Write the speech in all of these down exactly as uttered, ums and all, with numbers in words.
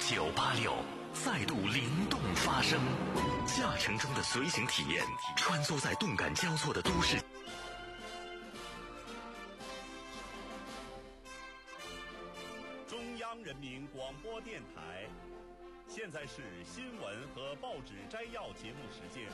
九八六再度灵动发生，驾乘中的随行体验，穿梭在动感交错的都市。 中央人民广播电台，现在是新闻和报纸摘要节目时间。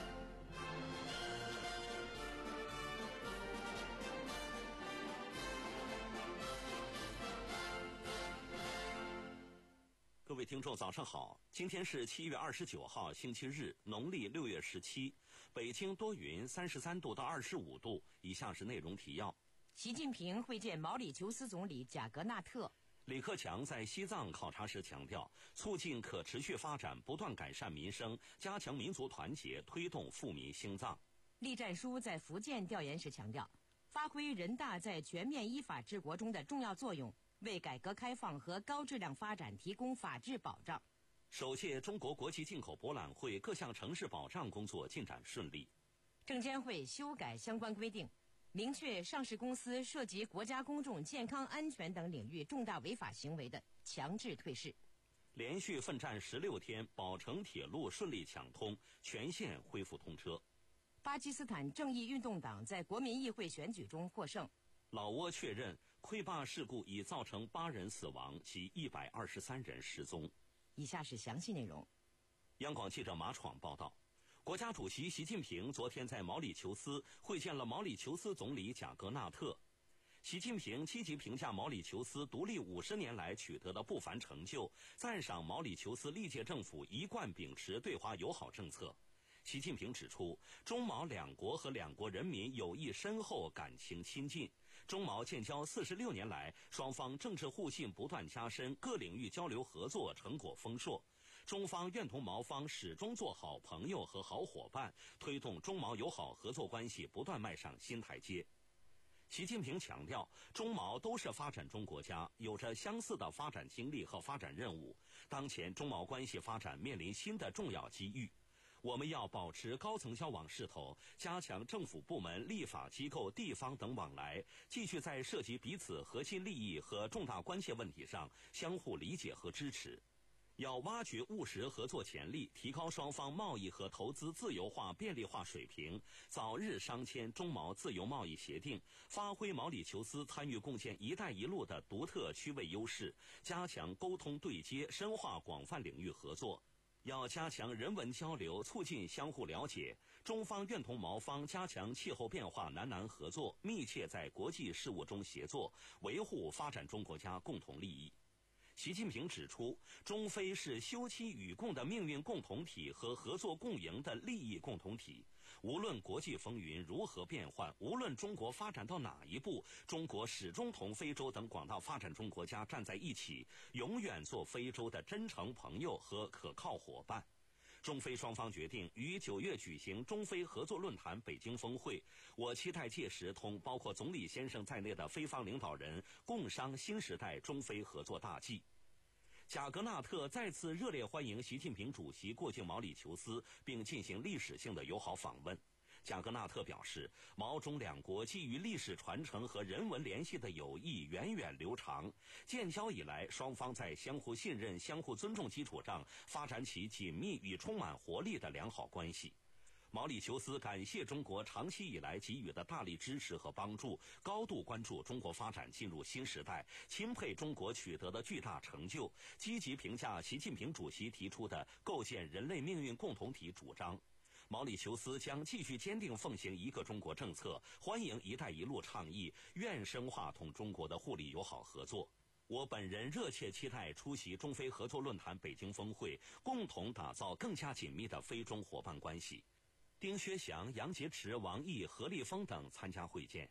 各位听众早上好，今天是七月二十九号星期日，农历六月十七，北京多云，三十三度到二十五度。以下是内容提要： 习近平会见毛里求斯总理贾格纳特。 李克强在西藏考察时强调，促进可持续发展，不断改善民生，加强民族团结，推动富民兴藏。 栗战书在福建调研时强调，发挥人大在全面依法治国中的重要作用，为改革开放和高质量发展提供法治保障。 首届中国国际进口博览会各项城市保障工作进展顺利。 证监会修改相关规定，明确上市公司涉及国家公众健康安全等领域重大违法行为的强制退市。 连续奋战十六天，宝成铁路顺利抢通，全线恢复通车。 巴基斯坦正义运动党在国民议会选举中获胜。 老挝确认溃坝事故已造成八人死亡，其一百二十三人失踪。 以下是详细内容。 央广记者马闯报道，国家主席习近平昨天在毛里求斯会见了毛里求斯总理贾格纳特。习近平积极评价毛里求斯独立五十年来取得的不凡成就，赞赏毛里求斯历届政府一贯秉持对华友好政策。习近平指出，中毛两国和两国人民友谊深厚，感情亲近。中毛建交四十六年来，双方政治互信不断加深，各领域交流合作成果丰硕。中方愿同毛方始终做好朋友和好伙伴，推动中毛友好合作关系不断迈上新台阶。习近平强调，中毛都是发展中国家，有着相似的发展经历和发展任务。当前中毛关系发展面临新的重要机遇。我们要保持高层交往势头，加强政府部门、立法机构、地方等往来，继续在涉及彼此核心利益和重大关切问题上相互理解和支持。要挖掘务实合作潜力，提高双方贸易和投资自由化便利化水平，早日商签中毛自由贸易协定，发挥毛里求斯参与共建“一带一路”的独特区位优势，加强沟通对接，深化广泛领域合作。要加强人文交流，促进相互了解。中方愿同毛方加强气候变化南南合作，密切在国际事务中协作，维护发展中国家共同利益。习近平指出，中非是休戚与共的命运共同体和合作共赢的利益共同体。无论国际风云如何变幻，无论中国发展到哪一步，中国始终同非洲等广大发展中国家站在一起，永远做非洲的真诚朋友和可靠伙伴。中非双方决定于九月举行中非合作论坛北京峰会，我期待届时同包括总理先生在内的非方领导人共商新时代中非合作大计。贾格纳特再次热烈欢迎习近平主席过境毛里求斯，并进行历史性的友好访问。贾格纳特表示，毛中两国基于历史传承和人文联系的友谊源远流长，建交以来，双方在相互信任、相互尊重基础上发展起紧密与充满活力的良好关系。毛里求斯感谢中国长期以来给予的大力支持和帮助，高度关注中国发展进入新时代，钦佩中国取得的巨大成就，积极评价习近平主席提出的构建人类命运共同体主张。毛里求斯将继续坚定奉行一个中国政策，欢迎“一带一路”倡议，愿深化同中国的互利友好合作。我本人热切期待出席中非合作论坛北京峰会，共同打造更加紧密的非中伙伴关系。丁薛祥、杨洁篪、王毅、何立峰等参加会见。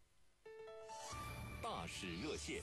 大使热线。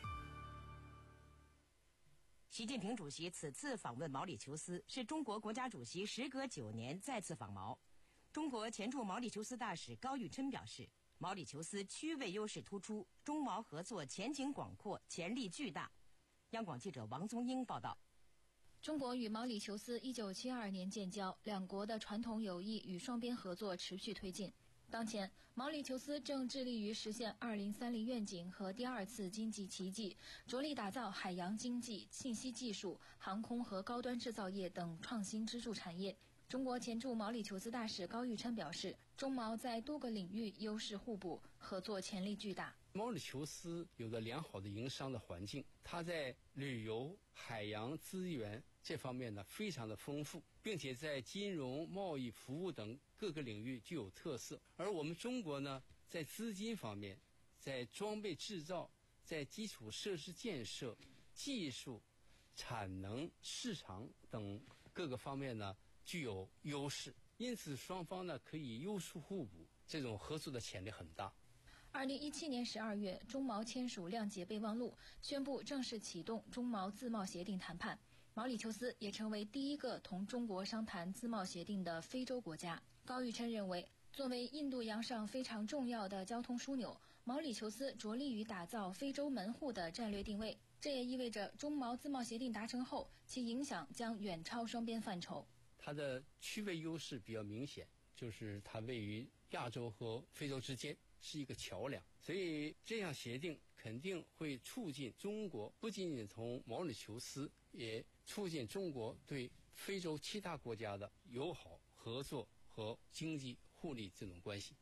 习近平主席此次访问毛里求斯，是中国国家主席时隔九年再次访毛。中国前驻毛里求斯大使高玉琛表示，毛里求斯区位优势突出，中毛合作前景广阔，潜力巨大。央广记者王宗英报道。 中国与毛里求斯一九七二年建交，两国的传统友谊与双边合作持续推进。 当前，毛里求斯正致力于实现二零三零愿景和第二次经济奇迹，着力打造海洋经济、信息技术、航空和高端制造业等创新支柱产业。中国前驻毛里求斯大使高玉琛表示，中毛在多个领域优势互补，合作潜力巨大。 毛里求斯有着良好的营商的环境，它在旅游、海洋资源这方面呢非常的丰富，并且在金融、贸易、服务等各个领域具有特色。而我们中国呢，在资金方面、在装备制造、在基础设施建设、技术、产能、市场等各个方面呢具有优势，因此双方呢可以优势互补，这种合作的潜力很大。 二零一七年十二月，中毛签署谅解备忘录，宣布正式启动中毛自贸协定谈判。毛里求斯也成为第一个同中国商谈自贸协定的非洲国家。高玉琛认为，作为印度洋上非常重要的交通枢纽，毛里求斯着力于打造非洲门户的战略定位。这也意味着中毛自贸协定达成后，其影响将远超双边范畴。 它的区位优势比较明显，就是它位于亚洲和非洲之间，是一个桥梁，所以这项协定肯定会促进中国不仅仅从毛里求斯，也促进中国对非洲其他国家的友好合作和经济互利这种关系。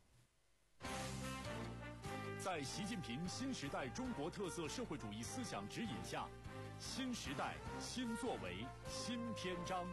在习近平新时代中国特色社会主义思想指引下，新时代新作为新篇章。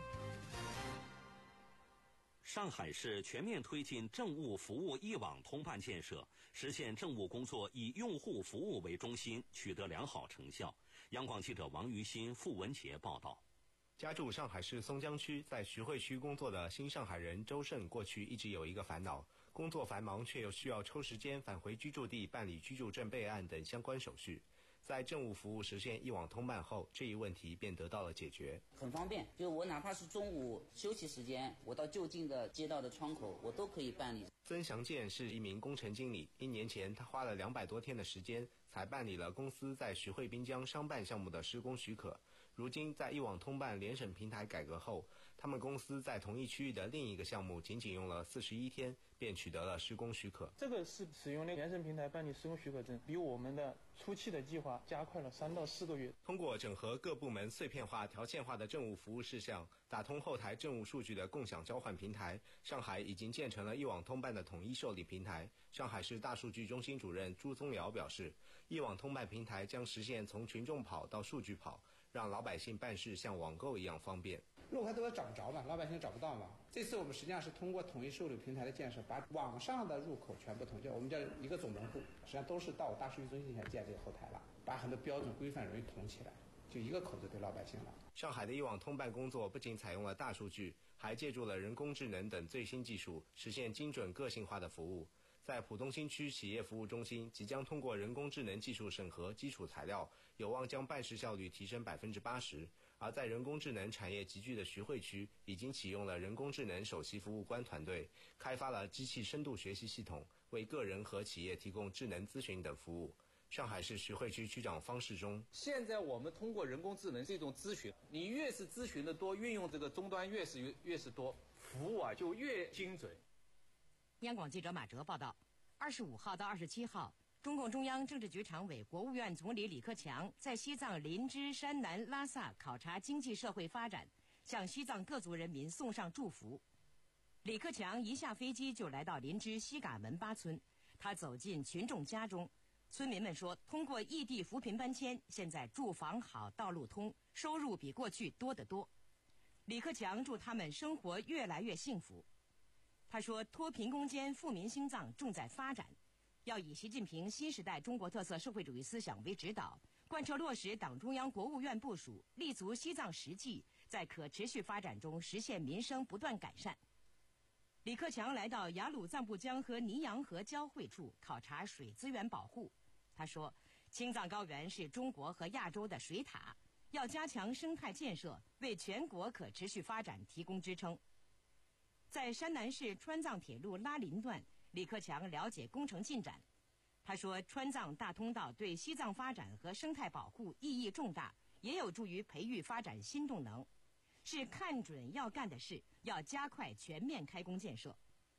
上海市全面推进政务服务一网通办建设，实现政务工作以用户服务为中心，取得良好成效。央广记者王于新、付文杰报道。 家住上海市松江区，在徐汇区工作的新上海人周胜，过去一直有一个烦恼：工作繁忙，却又需要抽时间返回居住地办理居住证备案等相关手续。在政务服务实现一网通办后，这一问题便得到了解决。 很方便，就我哪怕是中午休息时间，我到就近的街道的窗口，我都可以办理。 曾祥建是一名工程经理，一年前他花了两百多天的时间，才办理了公司在徐汇滨江商办项目的施工许可。如今在一网通办联审平台改革后，他们公司在同一区域的另一个项目仅仅用了四十一天便取得了施工许可。 这个是使用联审平台办理施工许可证，比我们的初期的计划加快了三到四个月。 通过整合各部门碎片化、条线化的政务服务事项，打通后台政务数据的共享交换平台，上海已经建成了一网通办的统一受理平台。上海市大数据中心主任朱宗尧表示，一网通办平台将实现从群众跑到数据跑，让老百姓办事像网购一样方便。 路牌都要找不着嘛，老百姓找不到嘛。这次我们实际上是通过统一受理平台的建设，把网上的入口全部统一，我们叫一个总门户，实际上都是到大数据中心前建这个后台了，把很多标准规范容易统起来，就一个口子对老百姓了。 上海的一网通办工作不仅采用了大数据，还借助了人工智能等最新技术，实现精准个性化的服务。在浦东新区企业服务中心即将通过人工智能技术审核基础材料，有望将办事效率提升百分之八十。而在人工智能产业集聚的徐汇区，已经启用了人工智能首席服务官团队，开发了机器深度学习系统，为个人和企业提供智能咨询等服务。上海市徐汇区区长方世忠： 现在我们通过人工智能这种咨询，你越是咨询的多，运用这个终端越是越是多，服务啊就越精准。 央广记者马哲报道，二十五号到二十七号，中共中央政治局常委、国务院总理李克强在西藏林芝、山南、拉萨考察经济社会发展，向西藏各族人民送上祝福。李克强一下飞机就来到林芝西嘎门巴村，他走进群众家中，村民们说，通过异地扶贫搬迁，现在住房好、道路通，收入比过去多得多。李克强祝他们生活越来越幸福。他说，脱贫攻坚、富民兴藏重在发展，要以习近平新时代中国特色社会主义思想为指导，贯彻落实党中央、国务院部署，立足西藏实际，在可持续发展中实现民生不断改善。李克强来到雅鲁藏布江和尼洋河交汇处考察水资源保护。他说，青藏高原是中国和亚洲的水塔，要加强生态建设，为全国可持续发展提供支撑。在山南市川藏铁路拉林段，李克强了解工程进展。他说，川藏大通道对西藏发展和生态保护意义重大，也有助于培育发展新动能，是看准要干的事，要加快全面开工建设。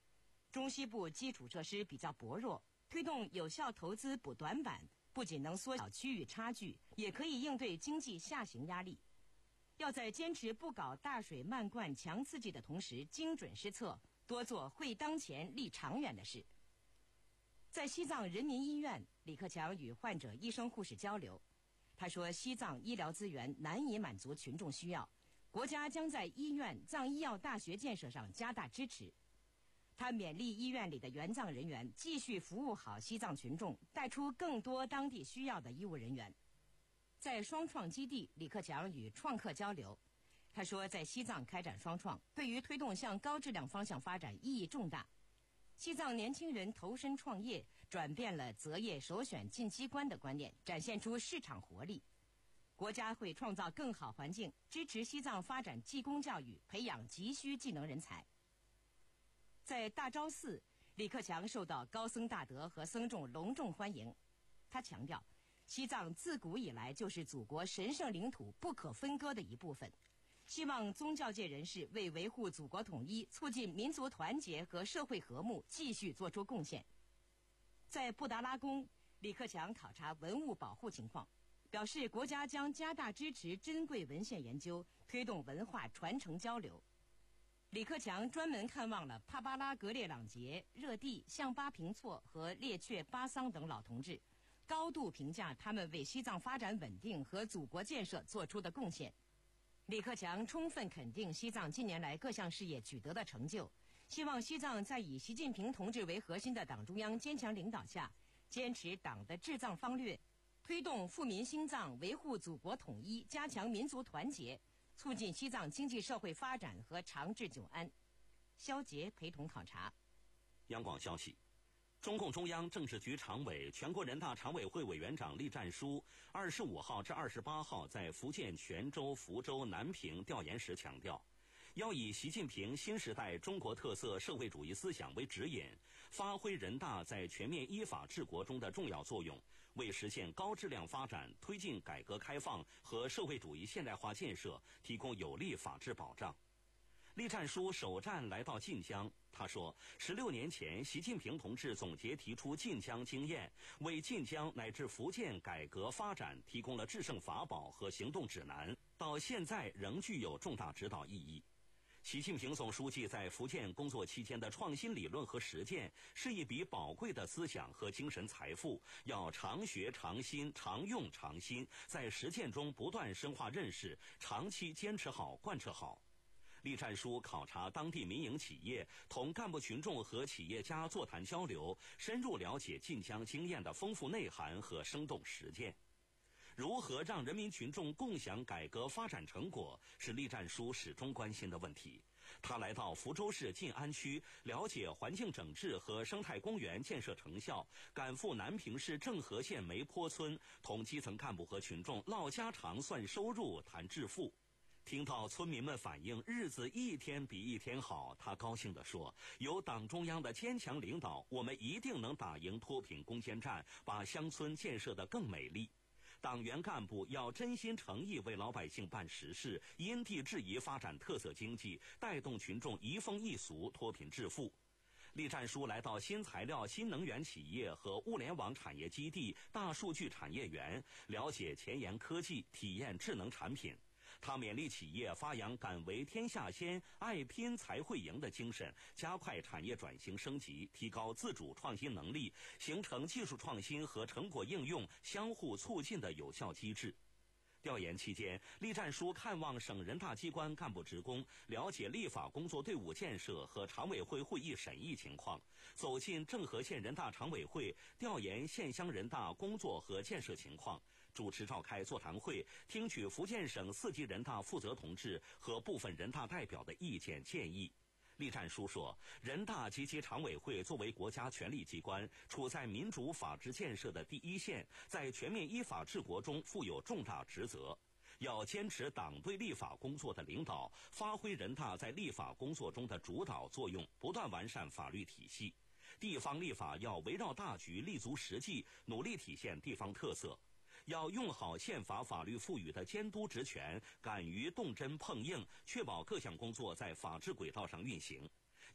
中西部基础设施比较薄弱，推动有效投资补短板，不仅能缩小区域差距，也可以应对经济下行压力。要在坚持不搞大水漫灌强刺激的同时，精准施策，多做会当前利长远的事。在西藏人民医院，李克强与患者、医生、护士交流。他说，西藏医疗资源难以满足群众需要，国家将在医院、藏医药大学建设上加大支持。他勉励医院里的援藏人员继续服务好西藏群众，带出更多当地需要的医务人员。在双创基地，李克强与创客交流。他说，在西藏开展双创，对于推动向高质量方向发展意义重大。西藏年轻人投身创业，转变了择业首选进机关的观念，展现出市场活力。国家会创造更好环境，支持西藏发展技工教育，培养急需技能人才。在大昭寺，李克强受到高僧大德和僧众隆重欢迎。他强调，西藏自古以来就是祖国神圣领土不可分割的一部分，希望宗教界人士为维护祖国统一、促进民族团结和社会和睦继续做出贡献。在布达拉宫，李克强考察文物保护情况，表示国家将加大支持珍贵文献研究，推动文化传承交流。李克强专门看望了帕巴拉格列朗杰、热地、象巴平措和列却巴桑等老同志，高度评价他们为西藏发展稳定和祖国建设做出的贡献。李克强充分肯定西藏近年来各项事业取得的成就，希望西藏在以习近平同志为核心的党中央坚强领导下，坚持党的治藏方略，推动富民兴藏，维护祖国统一，加强民族团结，促进西藏经济社会发展和长治久安。肖捷陪同考察。 央广消息，中共中央政治局常委、全国人大常委会委员长栗战书二十五号至二十八号在福建泉州、福州、南平调研时强调，要以习近平新时代中国特色社会主义思想为指引，发挥人大在全面依法治国中的重要作用，为实现高质量发展、推进改革开放和社会主义现代化建设提供有力法治保障。栗战书首站来到晋江，他说，十六年前，习近平同志总结提出晋江经验，为晋江乃至福建改革发展提供了制胜法宝和行动指南，到现在仍具有重大指导意义。习近平总书记在福建工作期间的创新理论和实践，是一笔宝贵的思想和精神财富，要常学常新，常用常新，在实践中不断深化认识，长期坚持好、贯彻好。栗战书考察当地民营企业，同干部群众和企业家座谈交流，深入了解晋江经验的丰富内涵和生动实践。如何让人民群众共享改革发展成果，是栗战书始终关心的问题。他来到福州市晋安区，了解环境整治和生态公园建设成效，赶赴南平市正和县梅坡村，同基层干部和群众唠家常、算收入、谈致富。听到村民们反映日子一天比一天好，他高兴地说，有党中央的坚强领导，我们一定能打赢脱贫攻坚战，把乡村建设得更美丽。党员干部要真心诚意为老百姓办实事，因地制宜发展特色经济，带动群众移风易俗，脱贫致富。栗战书来到新材料、新能源企业和物联网产业基地、大数据产业园，了解前沿科技，体验智能产品。他勉励企业发扬敢为天下先、爱拼才会赢的精神，加快产业转型升级，提高自主创新能力，形成技术创新和成果应用相互促进的有效机制。调研期间，栗战书看望省人大机关干部职工，了解立法工作队伍建设和常委会会议审议情况，走进正和县人大常委会，调研县乡人大工作和建设情况，主持召开座谈会，听取福建省四级人大负责同志和部分人大代表的意见建议。栗战书说，人大及其常委会作为国家权力机关，处在民主法治建设的第一线，在全面依法治国中负有重大职责。要坚持党对立法工作的领导，发挥人大在立法工作中的主导作用，不断完善法律体系。地方立法要围绕大局，立足实际，努力体现地方特色。要用好宪法法律赋予的监督职权，敢于动真碰硬，确保各项工作在法治轨道上运行。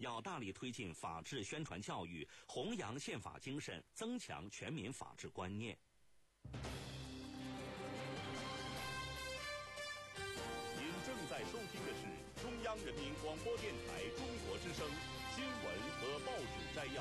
要大力推进法治宣传教育，弘扬宪法精神，增强全民法治观念。 您正在收听的是中央人民广播电台中国之声新闻和报纸摘要。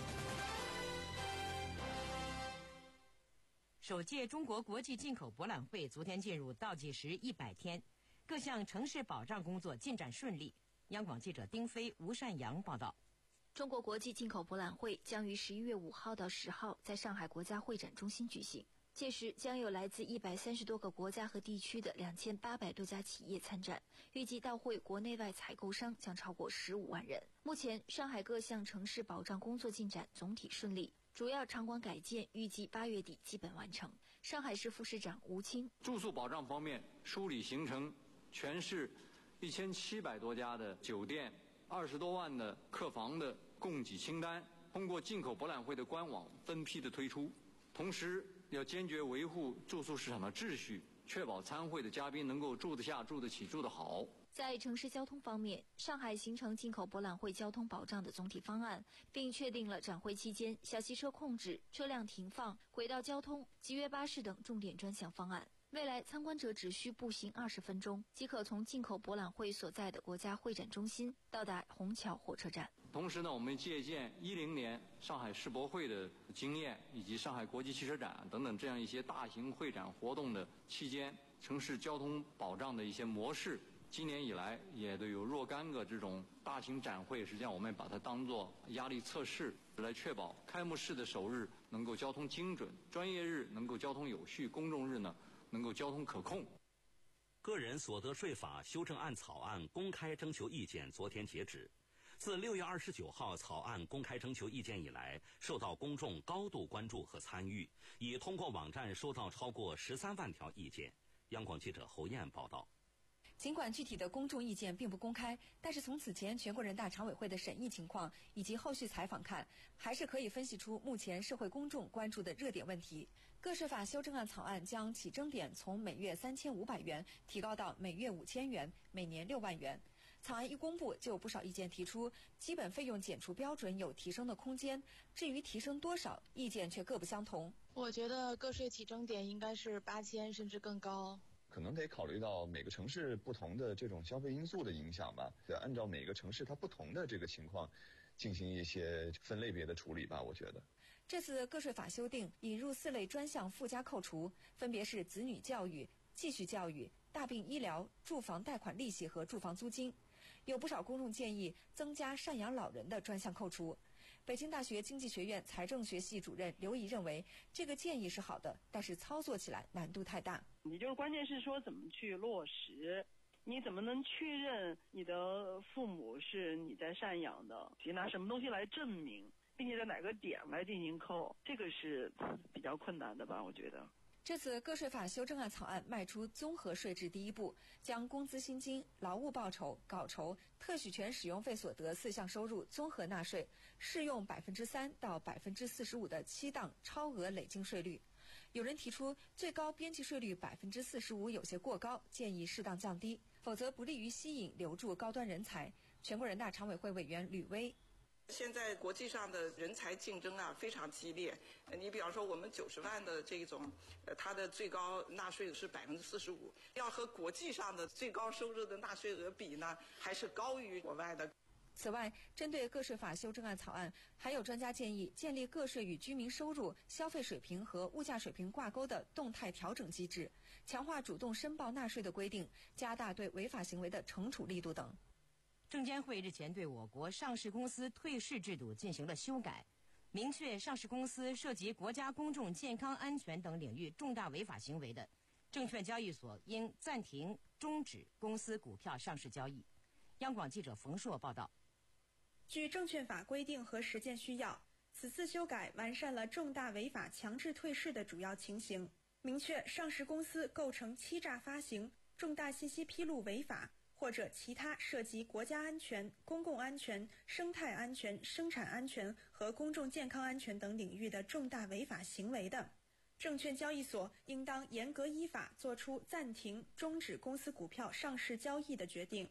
首届中国国际进口博览会昨天进入倒计时一百天，各项城市保障工作进展顺利。央广记者丁飞、吴善阳报道。 中国国际进口博览会将于十一月五号到十号在上海国家会展中心举行，届时将有来自一百三十多个国家和地区的两千八百多家企业参展，预计到会国内外采购商将超过十五万人。目前，上海各项城市保障工作进展总体顺利。主要场馆改建预计八月底基本完成。上海市副市长吴清， 住宿保障方面梳理形成全市一千七百多家的酒店、二十多万的客房的供给清单，通过进口博览会的官网分批的推出。同时，要坚决维护住宿市场的秩序，确保参会的嘉宾能够住得下、住得起、住得好。 在城市交通方面，上海形成进口博览会交通保障的总体方案，并确定了展会期间小汽车控制、车辆停放、轨道交通、集约巴士等重点专项方案。未来参观者只需步行二十分钟，即可从进口博览会所在的国家会展中心到达虹桥火车站。 同时呢，我们借鉴一零年上海世博会的经验，以及上海国际汽车展等等这样一些大型会展活动的期间城市交通保障的一些模式。今年以来也都有若干个这种大型展会，实际上我们把它当作压力测试，来确保开幕式的首日能够交通精准，专业日能够交通有序，公众日呢能够交通可控。 个人所得税法修正案草案公开征求意见昨天截止。自六月二十九号草案公开征求意见以来，受到公众高度关注和参与，已通过网站收到超过十三万条意见。央广记者侯燕报道。 尽管具体的公众意见并不公开，但是从此前全国人大常委会的审议情况以及后续采访看，还是可以分析出目前社会公众关注的热点问题。个税法修正案草案将起征点从每月三千五百元提高到每月五千元，每年六万元。草案一公布，就有不少意见提出，基本费用减除标准有提升的空间，至于提升多少，意见却各不相同。 我觉得个税起征点应该是八千甚至更高。 可能得考虑到每个城市不同的这种消费因素的影响吧，得按照每个城市它不同的这个情况进行一些分类别的处理吧，我觉得。 这次个税法修订引入四类专项附加扣除，分别是子女教育、继续教育、大病医疗、住房贷款利息和住房租金。有不少公众建议增加赡养老人的专项扣除。北京大学经济学院财政学系主任刘怡认为，这个建议是好的，但是操作起来难度太大。 你就是关键是说怎么去落实，你怎么能确认你的父母是你在赡养的？你拿什么东西来证明，并且在哪个点来进行扣，这个是比较困难的吧？我觉得。 这次个税法修正案草案迈出综合税制第一步，将工资薪金、劳务报酬、稿酬、特许权使用费所得四项收入综合纳税，适用百分之三到百分之四十五的七档超额累进税率。有人提出最高边际税率百分之四十五有些过高，建议适当降低，否则不利于吸引留住高端人才。全国人大常委会委员吕薇。 现在国际上的人才竞争啊非常激烈，你比方说我们九十万的这种，呃，它的最高纳税额是百分之四十五，要和国际上的最高收入的纳税额比呢，还是高于国外的。 此外，针对个税法修正案草案，还有专家建议建立个税与居民收入、消费水平和物价水平挂钩的动态调整机制，强化主动申报纳税的规定，加大对违法行为的惩处力度等。 证监会日前对我国上市公司退市制度进行了修改，明确上市公司涉及国家公众健康安全等领域重大违法行为的，证券交易所应暂停、终止公司股票上市交易。央广记者冯硕报道。 据证券法规定和实践需要，此次修改完善了重大违法强制退市的主要情形，明确上市公司构成欺诈发行、重大信息披露违法或者其他涉及国家安全、公共安全、生态安全、生产安全和公众健康安全等领域的重大违法行为的，证券交易所应当严格依法作出暂停、终止公司股票上市交易的决定。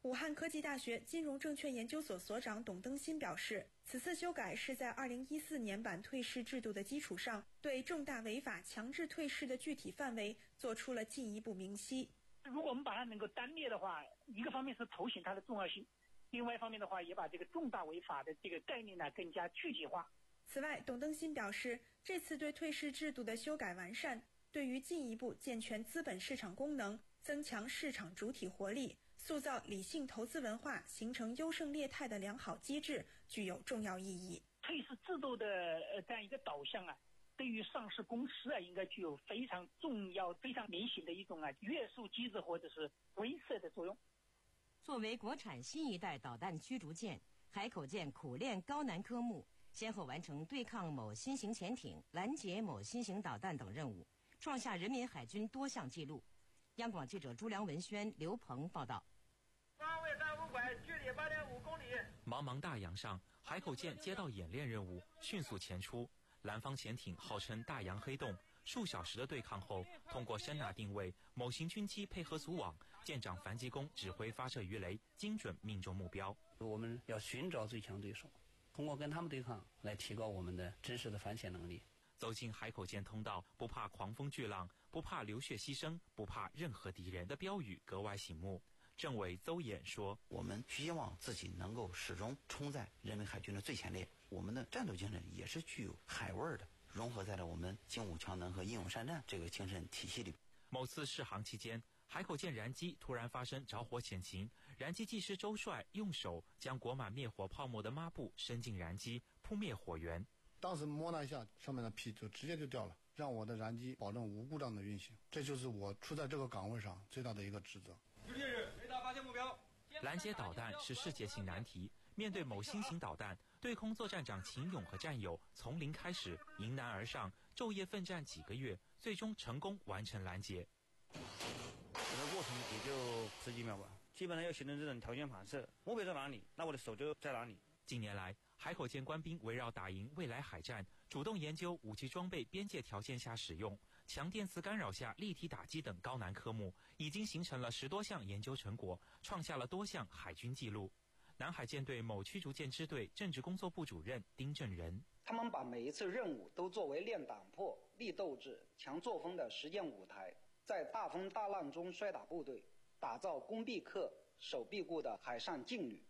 武汉科技大学金融证券研究所所长董登新表示，此次修改是在二零一四年版退市制度的基础上，对重大违法强制退市的具体范围做出了进一步明晰。 如果我们把它能够单列的话，一个方面是凸显它的重要性，另外一方面的话，也把这个重大违法的这个概念呢更加具体化。 此外，董登新表示，这次对退市制度的修改完善，对于进一步健全资本市场功能、增强市场主体活力、塑造理性投资文化、形成优胜劣汰的良好机制具有重要意义。 退市制度的呃这样一个导向啊，对于上市公司啊，应该具有非常重要、非常明显的一种啊约束机制或者是威慑的作用。 作为国产新一代导弹驱逐舰，海口舰苦练高难科目，先后完成对抗某新型潜艇、拦截某新型导弹等任务，创下人民海军多项纪录。央广记者朱良文轩、刘鹏报道。 方位三五拐，距离八点五公里。 茫茫大洋上，海口舰接到演练任务，迅速前出。蓝方潜艇号称大洋黑洞，数小时的对抗后，通过声呐定位，某型军机配合组网，舰长樊吉公指挥发射鱼雷，精准命中目标。 我们要寻找最强对手，通过跟他们对抗来提高我们的真实的反潜能力。 走进海口舰通道，不怕狂风巨浪，不怕流血牺牲，不怕任何敌人的标语格外醒目。政委邹衍说：“ 我们希望自己能够始终冲在人民海军的最前列，我们的战斗精神也是具有海味的，融合在了我们精武强能和英勇善战这个精神体系里。” 某次试航期间，海口舰燃机突然发生着火险情，燃机技师周帅用手将裹满灭火泡沫的抹布伸进燃机，扑灭火源。 当时摸了一下，上面的皮就直接就掉了，让我的燃机保证无故障的运行，这就是我处在这个岗位上最大的一个职责。 雷达发现目标。 拦截导弹是世界性难题，面对某新型导弹，对空作战长秦勇和战友从零开始，迎难而上，昼夜奋战几个月，最终成功完成拦截。 这个过程也就十几秒吧，基本上要形成这种条件反射，目标在哪里，那我的手就在哪里。 近年来，海口舰官兵围绕打赢未来海战，主动研究武器装备边界条件下使用、强电磁干扰下立体打击等高难科目，已经形成了十多项研究成果，创下了多项海军纪录。南海舰队某驱逐舰支队政治工作部主任丁正仁： 他们把每一次任务都作为练胆魄、立斗志、强作风的实践舞台，在大风大浪中摔打部队，打造攻必克、守必固的海上劲旅。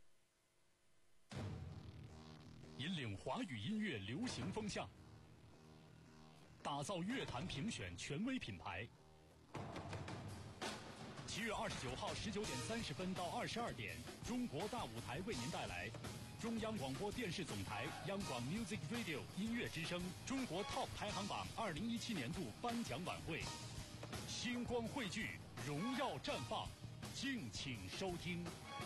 引领华语音乐流行风向，打造乐坛评选权威品牌。七月二十九号十九点三十分到二十二点，中国大舞台为您带来中央广播电视总台央广 Music Radio 音乐之声中国 Top 排行榜二零一七年度颁奖晚会，星光汇聚，荣耀绽放，敬请收听。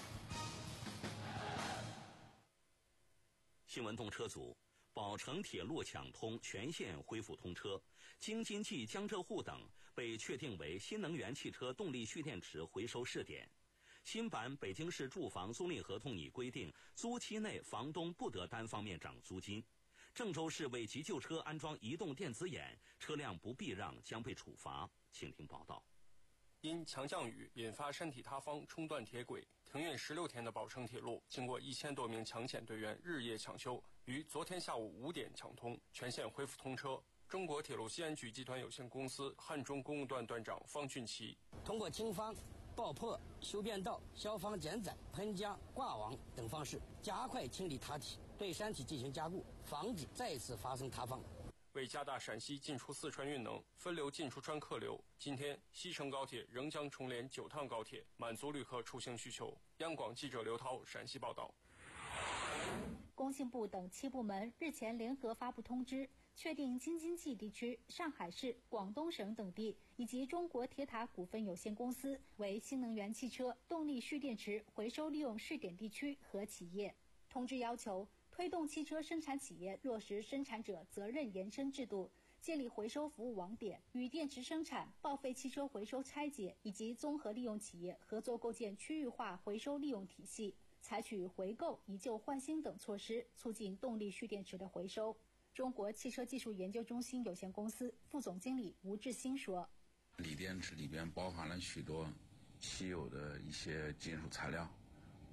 新闻动车组，宝成铁路抢通，全线恢复通车。京津冀、江浙沪等被确定为新能源汽车动力蓄电池回收试点。新版北京市住房租赁合同拟规定，租期内房东不得单方面涨租金。郑州市为急救车安装移动电子眼，车辆不避让将被处罚。请听报道。 因强降雨引发山体塌方，冲断铁轨，停运十六天的宝成铁路，经过一千多名抢险队员日夜抢修，于昨天下午五点抢通，全线恢复通车。中国铁路西安局集团有限公司汉中公务段段长方俊奇： 通过清方、爆破、修变道、消防减载、喷浆、挂网等方式，加快清理塌体，对山体进行加固，防止再次发生塌方。 为加大陕西进出四川运能，分流进出川客流，今天西成高铁仍将重联九趟高铁，满足旅客出行需求。央广记者刘涛陕西报道。 工信部等七部门日前联合发布通知，确定京津冀地区、上海市、广东省等地以及中国铁塔股份有限公司为新能源汽车动力蓄电池回收利用试点地区和企业。通知要求推动汽车生产企业落实生产者责任延伸制度，建立回收服务网点，与电池生产、报废汽车回收拆解以及综合利用企业合作构建区域化回收利用体系，采取回购、以旧换新等措施，促进动力蓄电池的回收。中国汽车技术研究中心有限公司副总经理吴志新说： 锂电池里边包含了许多稀有的一些金属材料，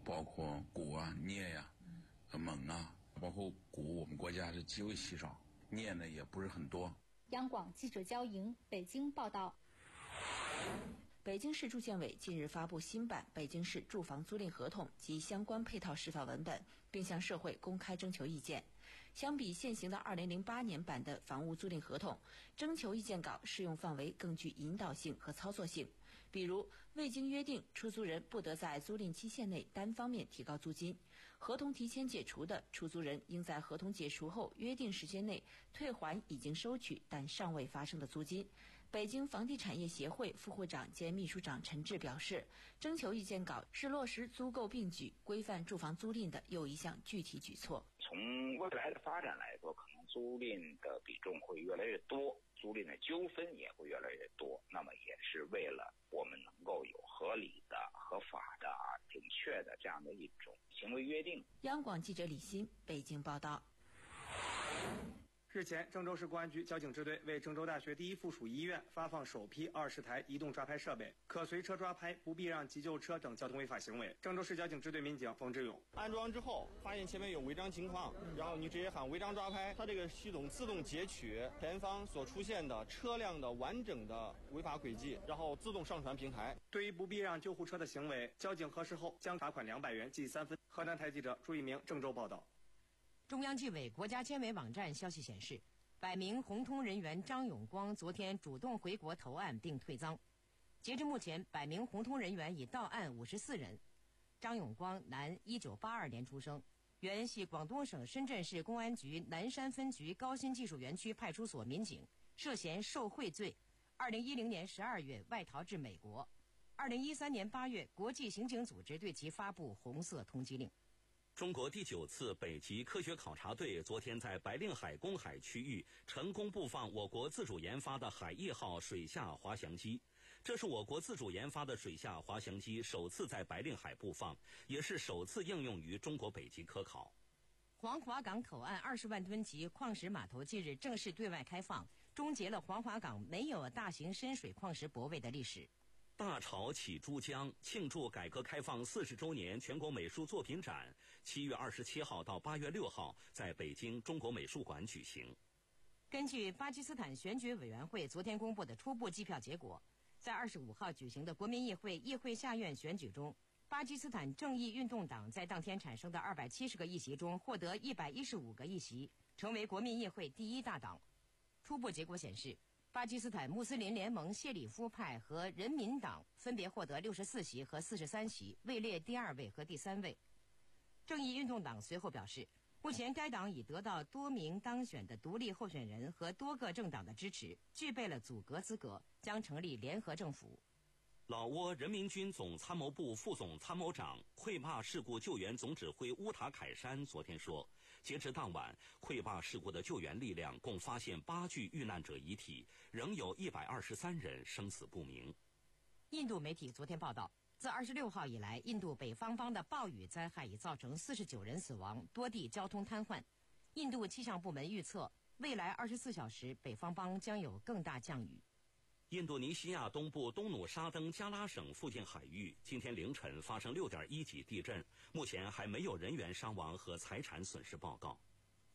包括钴啊、镍呀、啊、锰啊，包括钴我们国家是极为稀少，镍呢也不是很多。 央广记者焦莹北京报道。 北京市住建委近日发布新版《北京市住房租赁合同及相关配套释放文本》，并向社会公开征求意见。相比现行的二零零八年版的房屋租赁合同，征求意见稿适用范围更具引导性和操作性。比如，未经约定，出租人不得在租赁期限内单方面提高租金；合同提前解除的，出租人应在合同解除后约定时间内退还已经收取但尚未发生的租金。北京房地产业协会副会长兼秘书长陈志表示，征求意见稿是落实租购并举、规范住房租赁的又一项具体举措。 从未来的发展来说，可能租赁的比重会越来越多，租赁的纠纷也会越来越多。那么也是为了我们能够有合理的、合法的、准确的这样的一种行为约定。 央广记者李欣北京报道。 日前，郑州市公安局交警支队为郑州大学第一附属医院发放首批二十台移动抓拍设备，可随车抓拍，不避让急救车等交通违法行为。郑州市交警支队民警冯志勇： 安装之后，发现前面有违章情况，然后你直接喊违章抓拍，它这个系统自动截取前方所出现的车辆的完整的违法轨迹，然后自动上传平台。 对于不避让救护车的行为，交警核实后将罚款两百元，记三分。河南台记者朱一鸣郑州报道。 中央纪委国家监委网站消息显示，百名红通人员张永光昨天主动回国投案并退赃。截至目前，百名红通人员已到案五十四人。张永光，男，一九八二年出生，原系广东省深圳市公安局南山分局高新技术园区派出所民警，涉嫌受贿罪。二零一零年十二月外逃至美国。二零一三年八月，国际刑警组织对其发布红色通缉令。 中国第九次北极科学考察队昨天在白令海公海区域成功布放我国自主研发的海翼号水下滑翔机。这是我国自主研发的水下滑翔机首次在白令海布放，也是首次应用于中国北极科考。 黄骅港口岸二十万吨级矿石码头近日正式对外开放，终结了黄骅港没有大型深水矿石泊位的历史。 大潮起珠江庆祝改革开放四十周年全国美术作品展，七月二十七号到八月六号在北京中国美术馆举行。 根据巴基斯坦选举委员会昨天公布的初步计票结果，在二十五号举行的国民议会议会下院选举中，巴基斯坦正义运动党在当天产生的二百七十个议席中获得一百一十五个议席，成为国民议会第一大党。初步结果显示，巴基斯坦穆斯林联盟谢里夫派和人民党分别获得六十四席和四十三席，位列第二位和第三位。正义运动党随后表示，目前该党已得到多名当选的独立候选人和多个政党的支持，具备了组阁资格，将成立联合政府。 老挝人民军总参谋部副总参谋长、溃坝事故救援总指挥乌塔凯山昨天说，截至当晚，溃坝事故的救援力量共发现八具遇难者遗体，仍有一百二十三人生死不明。 印度媒体昨天报道，自二十六号以来，印度北方邦的暴雨灾害已造成四十九人死亡，多地交通瘫痪。印度气象部门预测，未来二十四小时北方邦将有更大降雨。 印度尼西亚东部东努沙登加拉省附近海域今天凌晨发生六点一级地震，目前还没有人员伤亡和财产损失报告。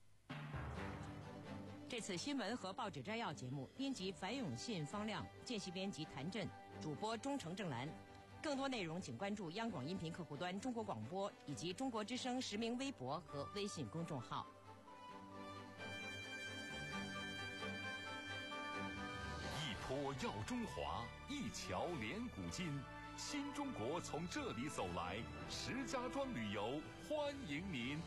这次新闻和报纸摘要节目，编辑樊永信、方亮，见习编辑谭震，主播钟诚、郑兰。更多内容请关注央广音频客户端、中国广播以及中国之声实名微博和微信公众号。 坡耀中华，一桥连古今，新中国从这里走来。石家庄旅游欢迎您。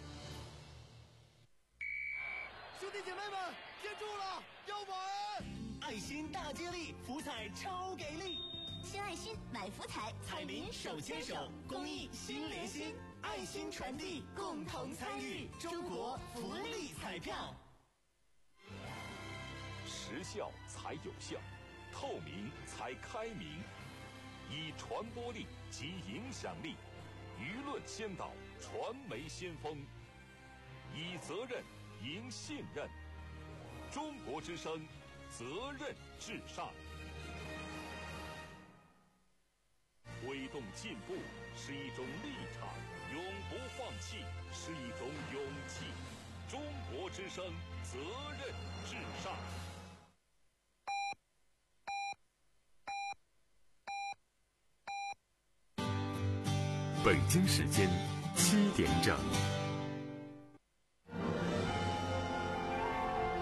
兄弟姐妹们，接住了，要玩！爱心大接力，福彩超给力！ 新爱心买福彩，彩民手牵手，公益心连心，爱心传递，共同参与中国福利彩票。 时效才有效，透明才开明，以传播力及影响力，舆论先导，传媒先锋，以责任赢信任。中国之声，责任至上。伟动进步是一种立场，永不放弃是一种勇气。中国之声，责任至上。 北京时间七点整。